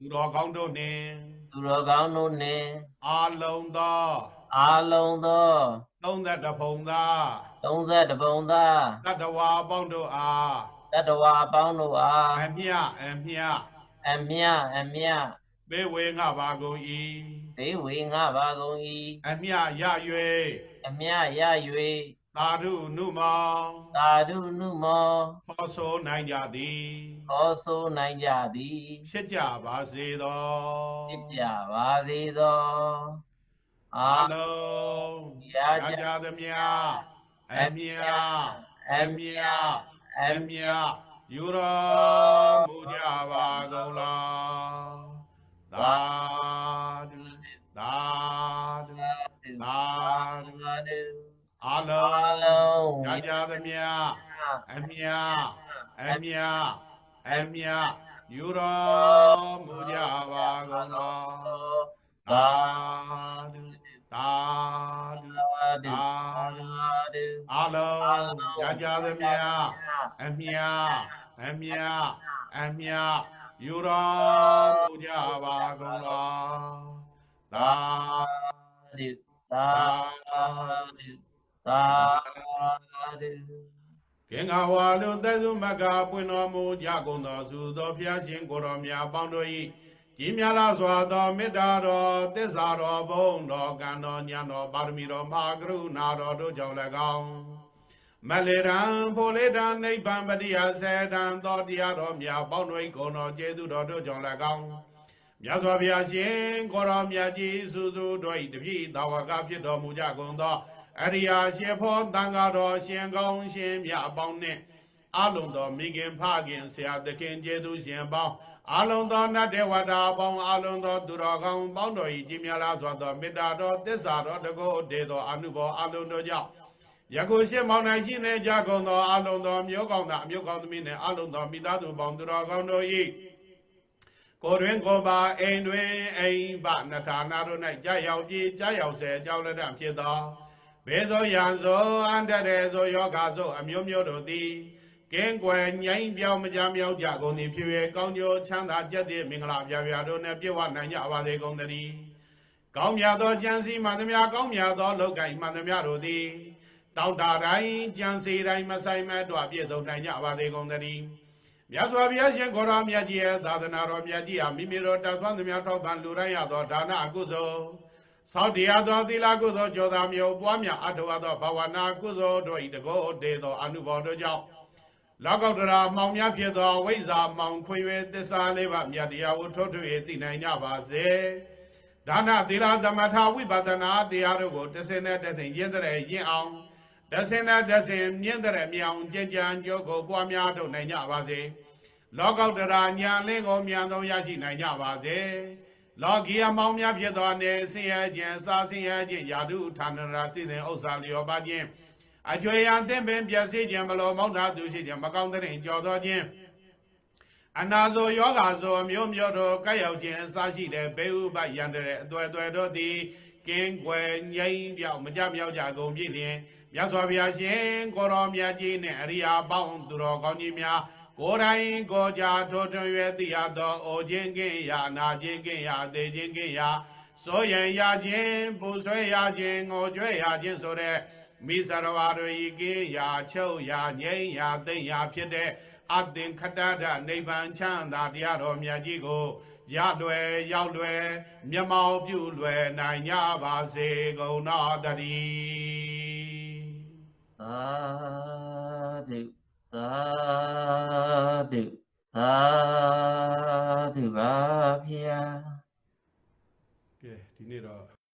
သူတော်ကောင်းတို့နှင့်သူတော်ကောင်းတို့နှင့်အာလုံးသောအားလုံးသောသုံးသက်တဖုံသာသုံးဆယ်တပုံသာတတ္တဝါအပေါင်းတို့အားတတ္တဝါအပေါင်းတို့အားအမြအမြအမြအမြပေးဝေငှပါကုန်၏ဘေးဝေငှပါကုန်၏အမြရအမြရ၍သာဓုနုမောင်၍သာဓုနုမောခေါ်ဆိုနိုင်ကြသည်ခေါ်ဆိုနိုင်ကြသည်ဖြစ်ကြပါစေသောဖြစ်ကြပါစေသောအအာလုံးရရကြကြသမျှအမြအမြအမြယူတော်မူကြပါကုန်လားသာဓုသာဓုသာဓုသာဓုအအလုံးလုံးရကြသမျှအမြအမြအမြယူတော်မူကြပါကုန်လားသာဓုသာဓုသာဓုသာဓုသာဓုအလုံးရကြသမျှအမြအမြအမြယူတော်မူကြပါကုန်လားသာဓုသာဓုသာဓုကင်္ဂဝါလူသက်စုမကပွင့်တော်မူကြကုန်သောသုသောဖျားရှင်ကိုတော်မြတ်ပေါင်းတို့၏ကြီးမြတ်လာစွာသောမေတ္တာတော်သစ္စာတော်ဘုံတော်ကံတော်ဉာဏ်တော်ပါရမီတော်မဟာကရုဏာတော်တို့ကြောင့်၎င်းမလေရန်ဖိုလေတံနိဗ္ဗာန်ပတိယစေတံသောတရားတော်မြတ်ပေါင်းတို့၏ဂုဏ်တော်ကျေးဇူးတော်တို့ကြောင့်၎င်းမြတ်စွာဘုရားရှင်ကိုတော်မြတ်ကြီးစုစုတို့၏တပည့်သာဝကဖြစ်တော်မူကြကုန်သောအရိယာရှင်ဖောတန်ဃာတော်ရှင်ကောင်းရှင်မြတ်အပေါင်းနှင့်အလုံးသောမိခင်ဖခင်ဆရာသခင်ကျေးဇူးရှင်ပေါင်းအလုံးသောနတ်တေဝတာပေါင်းအလုံးသောသူတော်ကောင်းပေါင်းတို့၏ကြီးမြတ်လာစွာသောမေတ္တာတော်သစ္စာတော်တကုတ်တေသောအနုဘောအလုံးတို့ကြောင့်ယခုရှင်းမောင်၌ရှိနေကြကုန်သောအလုံးသောမျိုးကောင်းသားအမျိုးကောင်းသမီးနှင့်အလုံးသောမိသားစုပေါင်းသူတော်ကောင်းတို့၏ကိုယ်တွင်ကိုယ်ပါအိမ်တွင်အိမ်ပနထာနာတို့၌ကြာရောက်ပြီးကြာရောက်စေအကြောင်းလက်တဖြစ်သောဘေဇောယံဇောအန္တရေဇောယောဂါဇောအမျိုးမျိုးတို့သည်ကင်းကွယ်ငြိမ်းပြောင်းမကြမြောက်ကြကုန်သည်ဖြစ်၍ကောင်းကျိုးချမ်းသာကြက်သည့်မင်္ဂလာပြပြတို့နှင့်ပြည့်ဝနိုင်ကြပါစေကုန်သတည်းကောင်းမြတ်သောကြံစီမှန်သမျှကောင်းမြတ်သောလောကီမှန်သမျှတို့သည်တောင်းတတိုင်းကြံစီတိုင်းမဆိုင်မဲ့တွပြည့်စုံနိုင်ကြပါစေကုန်သတည်းမြတ်စွာဘုရားရှင်ကိုရောမြတ်ကြီးရဲ့သာသနာတော်မြတ်ကြီးဟာမိမိတို့တတ်သွမ်းသမျှထောက်ပံ့လူတိုင်းရသောဒါနအကုသိုလ်သောတရားသောသီလကုသိုလ်ကြောသာမျိုးပွားများအထောက်သောဘာဝနာကုသိုလ်တို့၏တကောတေသောအနုဘောတို့ကြောင့်လောကုတ္တရာမောင်များဖြစ်သောဝိဇ္ဇာမောင်ခွင်၍သစ္စာလေးပါးမြတ်တရားကိုထုတ်ထွေသိနိုင်ကြပါစေဒါနသီလသမထဝိပဿနာတရားတို့ကိုတဆင်းနဲ့တဆင်းရင်းတဲ့ရင်းအောင်တဆင်းနဲ့တဆင်းမြင့်တဲ့မြောင်ကြင်ကြံကြိုးကိုပွားများထုတ်နိုင်ကြပါစေလောကုတ္တရာညာလင်းကိုမြန်ဆုံးရရှိနိုင်ကြပါစေလောကီအမောင်များဖြစ်သောနေဆင်းရဲခြင်းစာဆင်းရဲခြင်းယာတုဌာနရာသိတဲ့ဥစ္စာလျောပါခြင်းအကျွေရန်သင်ပင်ပြည့်စည်ခြင်းမလိုမောက်တာသူရှိခြင်းမကောင်းတဲ့ကြော်သောခြင်းအနာဇောယောဂါဇောမျိုးမျိုးတို့ကဲ့ရောက်ခြင်းအစရှိတဲ့ဘေဥပယံတဲ့အသွဲသွဲတို့သည်ကင်းကွယ်ငြိမ်းပြောက်မကြမြောက်ကြကုန်ပြီလျင်မြတ်စွာဘုရားရှင်ကိုရောမြတ်ကြီးနှင့်အရိယာပေါင်းသူတော်ကောင်းကြီးများကိုယ်တိုင်ကိုကြထိုးထွန်း၍သိရသောအိုခြင်းကင်းရာနာခြင်းကင်းရာသေခြင်းကင်းရာစိုးရင်ရခြင်းပူဆွဲရခြင်းငိုကြွေးရခြင်းဆိုတဲ့မိစရဝါတို့ဤကင်းရာချုပ်ရာငြိမ်းရာသိမ့်ရာဖြစ်တဲ့အသင်္ခတတနိဗ္ဗာန်ချမ်းသာတရားတော်မြတ်ကြီးကိုရလွယ်ရောက်လွယ်မျက်မှောက်ပြုလွယ်နိုင်ကြပါစေကုန်တော်တည်းသာဓုသာဓုသာဓုပါဗျာကဲဒီနေ့တော့